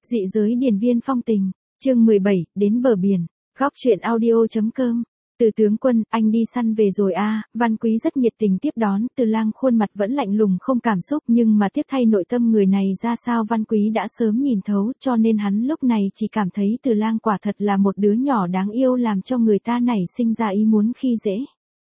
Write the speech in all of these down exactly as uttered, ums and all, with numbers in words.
Dị giới điền viên phong tình, chương mười bảy, đến bờ biển, góc truyện audio.com. Từ tướng quân, anh đi săn về rồi a à, Văn Quý rất nhiệt tình tiếp đón, Từ Lang khuôn mặt vẫn lạnh lùng không cảm xúc nhưng mà tiếc thay nội tâm người này ra sao Văn Quý đã sớm nhìn thấu cho nên hắn lúc này chỉ cảm thấy Từ Lang quả thật là một đứa nhỏ đáng yêu làm cho người ta nảy sinh ra ý muốn khi dễ.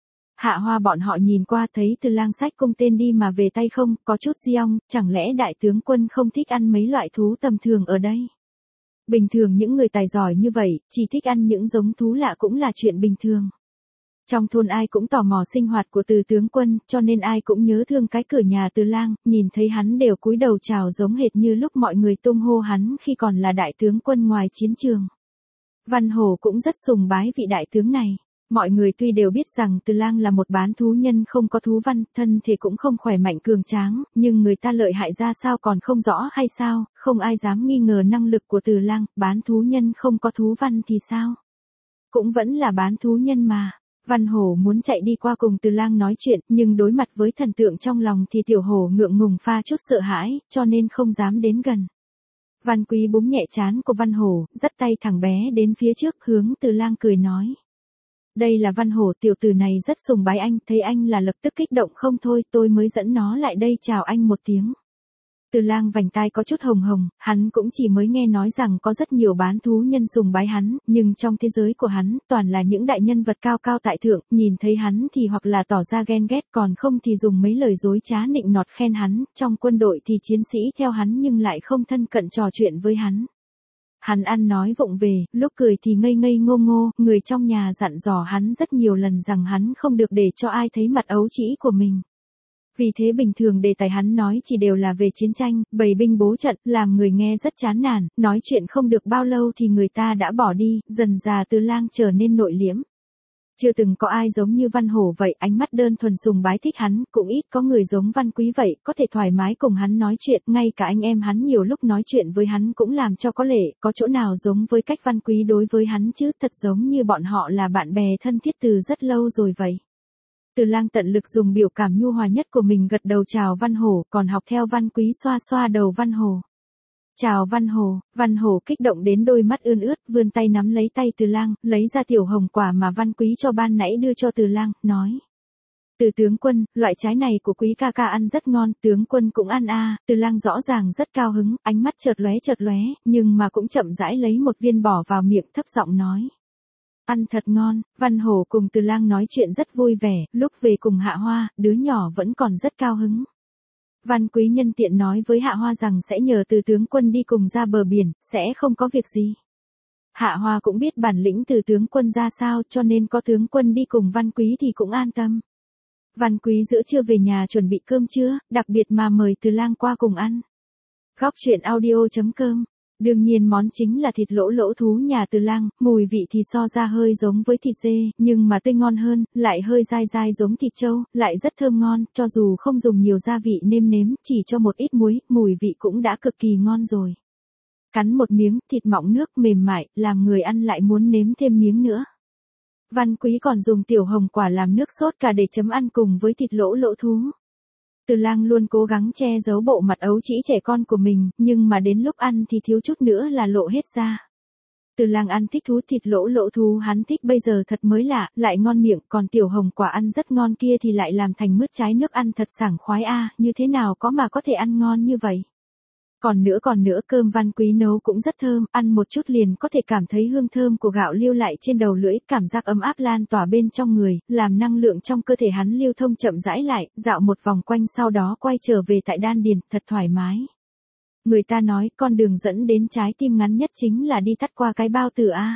Hạ Hoa bọn họ nhìn qua thấy Từ Lang xách cung tên đi mà về tay không, có chút giong, chẳng lẽ đại tướng quân không thích ăn mấy loại thú tầm thường ở đây? Bình thường những người tài giỏi như vậy, chỉ thích ăn những giống thú lạ cũng là chuyện bình thường. Trong thôn ai cũng tò mò sinh hoạt của Từ tướng quân, cho nên ai cũng nhớ thương cái cửa nhà Từ Lang, nhìn thấy hắn đều cúi đầu chào giống hệt như lúc mọi người tung hô hắn khi còn là đại tướng quân ngoài chiến trường. Văn Hổ cũng rất sùng bái vị đại tướng này. Mọi người tuy đều biết rằng Từ Lang là một bán thú nhân không có thú văn, thân thể cũng không khỏe mạnh cường tráng, nhưng người ta lợi hại ra sao còn không rõ hay sao, không ai dám nghi ngờ năng lực của Từ Lang, bán thú nhân không có thú văn thì sao? Cũng vẫn là bán thú nhân mà. Văn Hổ muốn chạy đi qua cùng Từ Lang nói chuyện, nhưng đối mặt với thần tượng trong lòng thì tiểu hổ ngượng ngùng pha chút sợ hãi, cho nên không dám đến gần. Văn Quý búng nhẹ trán của Văn Hổ, dắt tay thằng bé đến phía trước hướng Từ Lang cười nói. Đây là Văn Hổ, tiểu tử này rất sùng bái anh, thấy anh là lập tức kích động không thôi, tôi mới dẫn nó lại đây chào anh một tiếng. Từ Lang vành tai có chút hồng hồng, hắn cũng chỉ mới nghe nói rằng có rất nhiều bán thú nhân sùng bái hắn, nhưng trong thế giới của hắn, toàn là những đại nhân vật cao cao tại thượng, nhìn thấy hắn thì hoặc là tỏ ra ghen ghét, còn không thì dùng mấy lời dối trá nịnh nọt khen hắn, trong quân đội thì chiến sĩ theo hắn nhưng lại không thân cận trò chuyện với hắn. Hắn ăn nói vụng về, lúc cười thì ngây ngây ngô ngô, người trong nhà dặn dò hắn rất nhiều lần rằng hắn không được để cho ai thấy mặt ấu trĩ của mình. Vì thế bình thường đề tài hắn nói chỉ đều là về chiến tranh, bày binh bố trận, làm người nghe rất chán nản, nói chuyện không được bao lâu thì người ta đã bỏ đi, dần dà Từ Lang trở nên nội liễm. Chưa từng có ai giống như Văn Hổ vậy, ánh mắt đơn thuần sùng bái thích hắn, cũng ít có người giống Văn Quý vậy, có thể thoải mái cùng hắn nói chuyện, ngay cả anh em hắn nhiều lúc nói chuyện với hắn cũng làm cho có lệ, có chỗ nào giống với cách Văn Quý đối với hắn chứ, thật giống như bọn họ là bạn bè thân thiết từ rất lâu rồi vậy. Từ Lang tận lực dùng biểu cảm nhu hòa nhất của mình gật đầu chào Văn Hổ, còn học theo Văn Quý xoa xoa đầu Văn Hổ. Chào Văn Hổ, Văn Hổ kích động đến đôi mắt ươn ướt, vươn tay nắm lấy tay Từ Lang, lấy ra tiểu hồng quả mà Văn Quý cho ban nãy đưa cho Từ Lang, nói. Từ tướng quân, loại trái này của Quý ca ca ăn rất ngon, tướng quân cũng ăn a à. Từ Lang rõ ràng rất cao hứng, ánh mắt chợt lóe chợt lóe, nhưng mà cũng chậm rãi lấy một viên bỏ vào miệng thấp giọng nói. Ăn thật ngon, Văn Hổ cùng Từ Lang nói chuyện rất vui vẻ, lúc về cùng Hạ Hoa, đứa nhỏ vẫn còn rất cao hứng. Văn Quý nhân tiện nói với Hạ Hoa rằng sẽ nhờ Từ tướng quân đi cùng ra bờ biển, sẽ không có việc gì. Hạ Hoa cũng biết bản lĩnh Từ tướng quân ra sao cho nên có tướng quân đi cùng Văn Quý thì cũng an tâm. Văn Quý giữa trưa về nhà chuẩn bị cơm trưa, đặc biệt mà mời Từ Lang qua cùng ăn. Góc truyện audio.com. Đương nhiên món chính là thịt lỗ lỗ thú nhà Từ Lang, mùi vị thì so ra hơi giống với thịt dê, nhưng mà tươi ngon hơn, lại hơi dai dai giống thịt trâu, lại rất thơm ngon, cho dù không dùng nhiều gia vị nêm nếm, chỉ cho một ít muối, mùi vị cũng đã cực kỳ ngon rồi. Cắn một miếng, thịt mọng nước mềm mại, làm người ăn lại muốn nếm thêm miếng nữa. Văn Quý còn dùng tiểu hồng quả làm nước sốt cả để chấm ăn cùng với thịt lỗ lỗ thú. Từ Lang luôn cố gắng che giấu bộ mặt ấu trĩ trẻ con của mình, nhưng mà đến lúc ăn thì thiếu chút nữa là lộ hết ra. Từ Lang ăn thích thú thịt lỗ lỗ thú hắn thích bây giờ thật mới lạ, lại ngon miệng, còn tiểu hồng quả ăn rất ngon kia thì lại làm thành mứt trái nước ăn thật sảng khoái a, à, như thế nào có mà có thể ăn ngon như vậy. Còn nữa còn nữa cơm Văn Quý nấu cũng rất thơm, ăn một chút liền có thể cảm thấy hương thơm của gạo lưu lại trên đầu lưỡi, cảm giác ấm áp lan tỏa bên trong người, làm năng lượng trong cơ thể hắn lưu thông chậm rãi lại, dạo một vòng quanh sau đó quay trở về tại đan điền, thật thoải mái. Người ta nói con đường dẫn đến trái tim ngắn nhất chính là đi tắt qua cái bao tử a.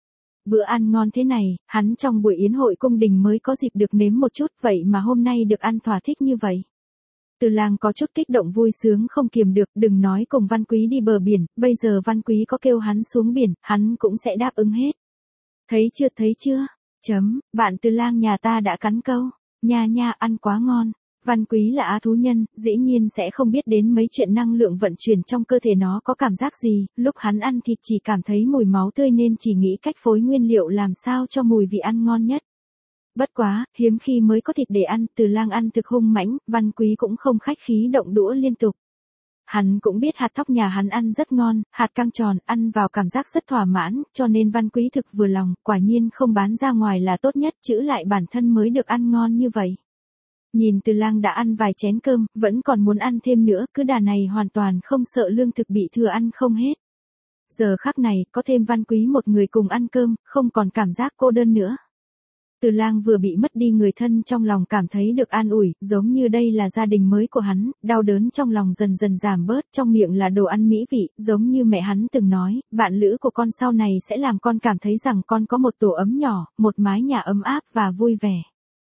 Bữa ăn ngon thế này, hắn trong buổi yến hội cung đình mới có dịp được nếm một chút, vậy mà hôm nay được ăn thỏa thích như vậy. Từ Lang có chút kích động vui sướng không kiềm được, đừng nói cùng Văn Quý đi bờ biển, bây giờ Văn Quý có kêu hắn xuống biển, hắn cũng sẽ đáp ứng hết. Thấy chưa thấy chưa? Chấm, bạn Từ Lang nhà ta đã cắn câu. Nha nha ăn quá ngon. Văn Quý là á thú nhân, dĩ nhiên sẽ không biết đến mấy chuyện năng lượng vận chuyển trong cơ thể nó có cảm giác gì, lúc hắn ăn thịt chỉ cảm thấy mùi máu tươi nên chỉ nghĩ cách phối nguyên liệu làm sao cho mùi vị ăn ngon nhất. Bất quá, hiếm khi mới có thịt để ăn, Từ Lang ăn thực hung mãnh, Văn Quý cũng không khách khí động đũa liên tục. Hắn cũng biết hạt thóc nhà hắn ăn rất ngon, hạt căng tròn, ăn vào cảm giác rất thỏa mãn, cho nên Văn Quý thực vừa lòng, quả nhiên không bán ra ngoài là tốt nhất, trữ lại bản thân mới được ăn ngon như vậy. Nhìn Từ Lang đã ăn vài chén cơm, vẫn còn muốn ăn thêm nữa, cứ đà này hoàn toàn không sợ lương thực bị thừa ăn không hết. Giờ khắc này, có thêm Văn Quý một người cùng ăn cơm, không còn cảm giác cô đơn nữa. Từ Lang vừa bị mất đi người thân trong lòng cảm thấy được an ủi, giống như đây là gia đình mới của hắn, đau đớn trong lòng dần dần giảm bớt, trong miệng là đồ ăn mỹ vị, giống như mẹ hắn từng nói, bạn lữ của con sau này sẽ làm con cảm thấy rằng con có một tổ ấm nhỏ, một mái nhà ấm áp và vui vẻ.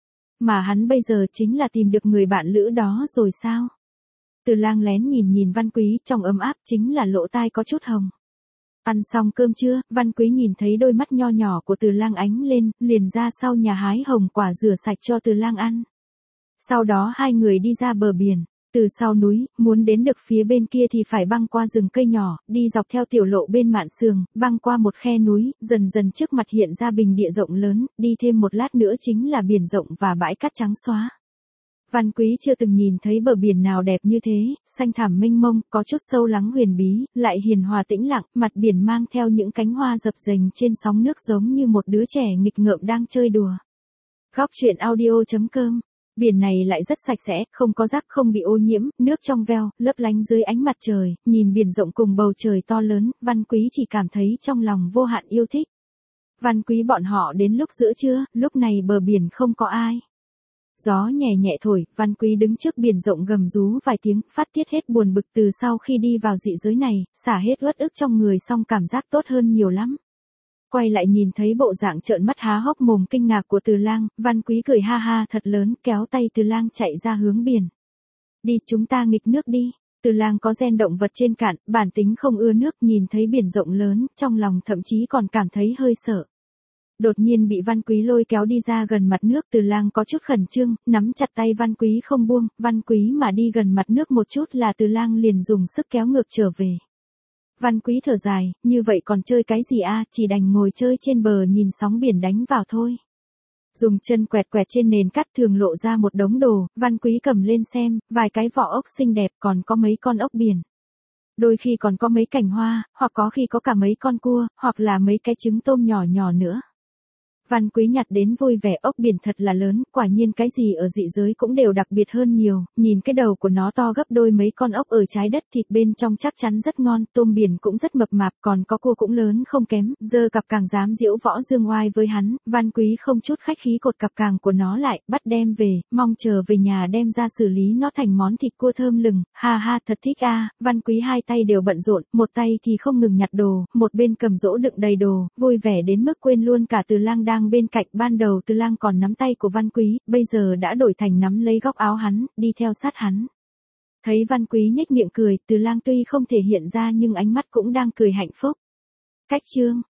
Mà hắn bây giờ chính là tìm được người bạn lữ đó rồi sao? Từ Lang lén nhìn nhìn Văn Quý, trong ấm áp chính là lỗ tai có chút hồng. Ăn xong cơm trưa, Văn Quý nhìn thấy đôi mắt nho nhỏ của Từ Lang ánh lên, liền ra sau nhà hái hồng quả rửa sạch cho Từ Lang ăn. Sau đó hai người đi ra bờ biển, từ sau núi, muốn đến được phía bên kia thì phải băng qua rừng cây nhỏ, đi dọc theo tiểu lộ bên mạn sườn, băng qua một khe núi, dần dần trước mặt hiện ra bình địa rộng lớn, đi thêm một lát nữa chính là biển rộng và bãi cát trắng xóa. Văn Quý chưa từng nhìn thấy bờ biển nào đẹp như thế, xanh thẳm mênh mông, có chút sâu lắng huyền bí, lại hiền hòa tĩnh lặng, mặt biển mang theo những cánh hoa dập dềnh trên sóng nước giống như một đứa trẻ nghịch ngợm đang chơi đùa. Góc truyện audio chấm com. Biển này lại rất sạch sẽ, không có rác, không bị ô nhiễm, nước trong veo, lấp lánh dưới ánh mặt trời, nhìn biển rộng cùng bầu trời to lớn, Văn Quý chỉ cảm thấy trong lòng vô hạn yêu thích. Văn Quý bọn họ đến lúc giữa trưa, lúc này bờ biển không có ai. Gió nhẹ nhẹ thổi, Văn Quý đứng trước biển rộng gầm rú vài tiếng, phát tiết hết buồn bực từ sau khi đi vào dị giới này, xả hết uất ức trong người xong cảm giác tốt hơn nhiều lắm. Quay lại nhìn thấy bộ dạng trợn mắt há hốc mồm kinh ngạc của Từ Lang, Văn Quý cười ha ha thật lớn, kéo tay Từ Lang chạy ra hướng biển. Đi, chúng ta nghịch nước đi. Từ Lang có gen động vật trên cạn, bản tính không ưa nước, nhìn thấy biển rộng lớn, trong lòng thậm chí còn cảm thấy hơi sợ. Đột nhiên bị Văn Quý lôi kéo đi ra gần mặt nước, Từ Lang có chút khẩn trương, nắm chặt tay Văn Quý không buông, Văn Quý mà đi gần mặt nước một chút là Từ Lang liền dùng sức kéo ngược trở về. Văn Quý thở dài, như vậy còn chơi cái gì a, chỉ đành ngồi chơi trên bờ nhìn sóng biển đánh vào thôi. Dùng chân quẹt quẹt trên nền cát thường lộ ra một đống đồ, Văn Quý cầm lên xem, vài cái vỏ ốc xinh đẹp, còn có mấy con ốc biển. Đôi khi còn có mấy cành hoa, hoặc có khi có cả mấy con cua, hoặc là mấy cái trứng tôm nhỏ nhỏ nữa. Văn Quý nhặt đến vui vẻ, ốc biển thật là lớn, quả nhiên cái gì ở dị giới cũng đều đặc biệt hơn nhiều, nhìn cái đầu của nó to gấp đôi mấy con ốc ở trái đất, thịt bên trong chắc chắn rất ngon, tôm biển cũng rất mập mạp, còn có cua cũng lớn không kém, dơ cặp càng dám giễu võ dương oai với hắn, Văn Quý không chút khách khí cột cặp càng của nó lại, bắt đem về, mong chờ về nhà đem ra xử lý nó thành món thịt cua thơm lừng, ha ha thật thích a. Văn Quý hai tay đều bận rộn, một tay thì không ngừng nhặt đồ, một bên cầm rỗ đựng đầy đồ, vui vẻ đến mức quên luôn cả Từ Lang đang bên cạnh. Ban đầu Từ Lang còn nắm tay của Văn Quý, bây giờ đã đổi thành nắm lấy góc áo hắn, đi theo sát hắn. Thấy Văn Quý nhếch miệng cười, Từ Lang tuy không thể hiện ra nhưng ánh mắt cũng đang cười hạnh phúc. Cách chương